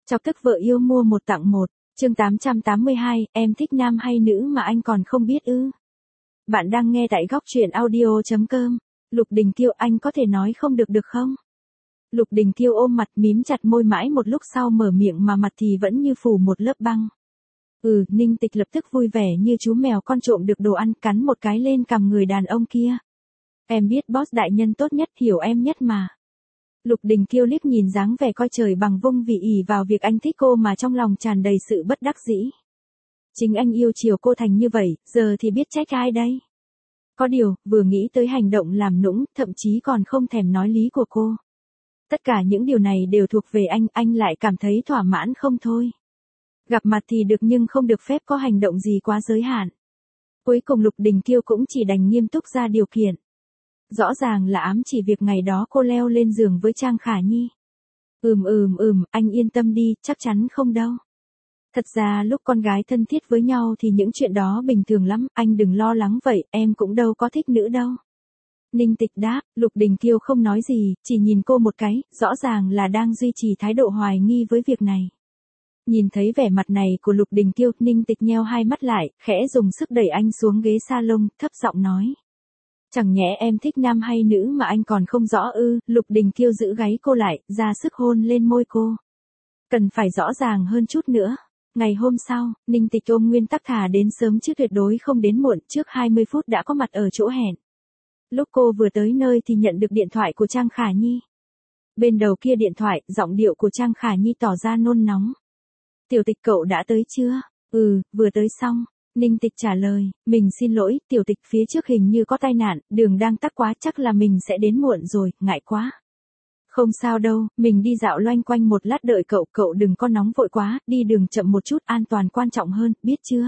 Chọc tức vợ yêu mua một tặng một, chương 882, em thích nam hay nữ mà anh còn không biết ư? Bạn đang nghe tại góc truyện audio.com. Lục Đình Kiêu, anh có thể nói không được không? Lục Đình Kiêu ôm mặt mím chặt môi mãi một lúc sau mở miệng mà mặt thì vẫn như phủ một lớp băng. Ninh Tịch lập tức vui vẻ như chú mèo con trộm được đồ ăn, cắn một cái lên cằm người đàn ông kia. Em biết boss đại nhân tốt nhất, hiểu em nhất mà. Lục Đình Kiêu liếc nhìn dáng vẻ coi trời bằng vung vì ỷ vào việc anh thích cô mà trong lòng tràn đầy sự bất đắc dĩ. Chính anh yêu chiều cô thành như vậy, giờ thì biết trách ai đây? Có điều, vừa nghĩ tới hành động làm nũng, thậm chí còn không thèm nói lý của cô. Tất cả những điều này đều thuộc về anh lại cảm thấy thỏa mãn không thôi. Gặp mặt thì được nhưng không được phép có hành động gì quá giới hạn. Cuối cùng Lục Đình Kiêu cũng chỉ đành nghiêm túc ra điều kiện. Rõ ràng là ám chỉ việc ngày đó cô leo lên giường với Trang Khả Nhi. Anh yên tâm đi, chắc chắn không đâu. Thật ra lúc con gái thân thiết với nhau thì những chuyện đó bình thường lắm, anh đừng lo lắng vậy, em cũng đâu có thích nữ đâu. Ninh Tịch đáp, Lục Đình Kiêu không nói gì, chỉ nhìn cô một cái, rõ ràng là đang duy trì thái độ hoài nghi với việc này. Nhìn thấy vẻ mặt này của Lục Đình Kiêu, Ninh Tịch nheo hai mắt lại, khẽ dùng sức đẩy anh xuống ghế salon, thấp giọng nói. Chẳng nhẽ em thích nam hay nữ mà anh còn không rõ ư? Lục Đình Kiêu giữ gáy cô lại, ra sức hôn lên môi cô. Cần phải rõ ràng hơn chút nữa. Ngày hôm sau, Ninh Tịch ôm nguyên tắc thà đến sớm chứ tuyệt đối không đến muộn, trước 20 phút đã có mặt ở chỗ hẹn. Lúc cô vừa tới nơi thì nhận được điện thoại của Trang Khả Nhi. Bên đầu kia điện thoại, giọng điệu của Trang Khả Nhi tỏ ra nôn nóng. Tiểu Tịch cậu đã tới chưa? Vừa tới xong. Ninh Tịch trả lời, mình xin lỗi, Tiểu Tịch phía trước hình như có tai nạn, đường đang tắc quá, chắc là mình sẽ đến muộn rồi, ngại quá. Không sao đâu, mình đi dạo loanh quanh một lát đợi cậu đừng có nóng vội quá, đi đường chậm một chút, an toàn quan trọng hơn, biết chưa?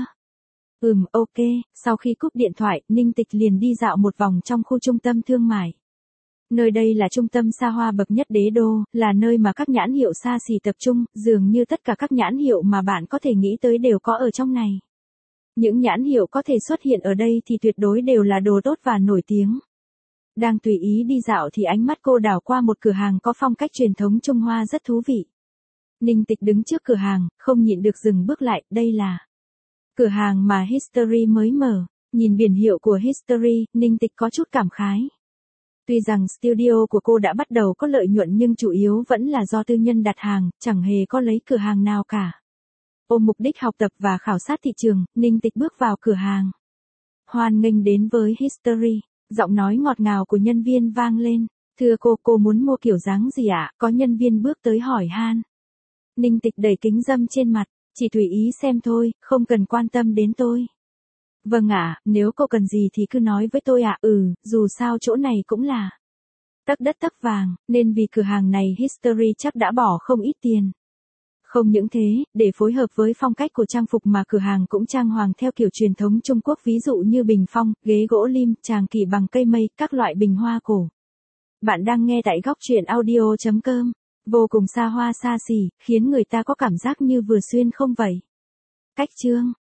Ok, sau khi cúp điện thoại, Ninh Tịch liền đi dạo một vòng trong khu trung tâm thương mại. Nơi đây là trung tâm xa hoa bậc nhất đế đô, là nơi mà các nhãn hiệu xa xỉ tập trung, dường như tất cả các nhãn hiệu mà bạn có thể nghĩ tới đều có ở trong này. Những nhãn hiệu có thể xuất hiện ở đây thì tuyệt đối đều là đồ tốt và nổi tiếng. Đang tùy ý đi dạo thì ánh mắt cô đảo qua một cửa hàng có phong cách truyền thống Trung Hoa rất thú vị. Ninh Tịch đứng trước cửa hàng, không nhịn được dừng bước lại, đây là cửa hàng mà History mới mở. Nhìn biển hiệu của History, Ninh Tịch có chút cảm khái. Tuy rằng studio của cô đã bắt đầu có lợi nhuận nhưng chủ yếu vẫn là do tư nhân đặt hàng, chẳng hề có lấy cửa hàng nào cả. Ôm mục đích học tập và khảo sát thị trường, Ninh Tịch bước vào cửa hàng. Hoan nghênh đến với History, giọng nói ngọt ngào của nhân viên vang lên. Thưa cô muốn mua kiểu dáng gì ạ? Có nhân viên bước tới hỏi han. Ninh Tịch đẩy kính râm trên mặt, chỉ tùy ý xem thôi, không cần quan tâm đến tôi. Vâng ạ, nếu cô cần gì thì cứ nói với tôi ạ. Dù sao chỗ này cũng là tấc đất tấc vàng, nên vì cửa hàng này History chắc đã bỏ không ít tiền. Không những thế, để phối hợp với phong cách của trang phục mà cửa hàng cũng trang hoàng theo kiểu truyền thống Trung Quốc, ví dụ như bình phong, ghế gỗ lim, tràng kỷ bằng cây mây, các loại bình hoa cổ. Bạn đang nghe tại góc truyện audio.com. Vô cùng xa hoa xa xỉ, khiến người ta có cảm giác như vừa xuyên không vậy. Cách chương,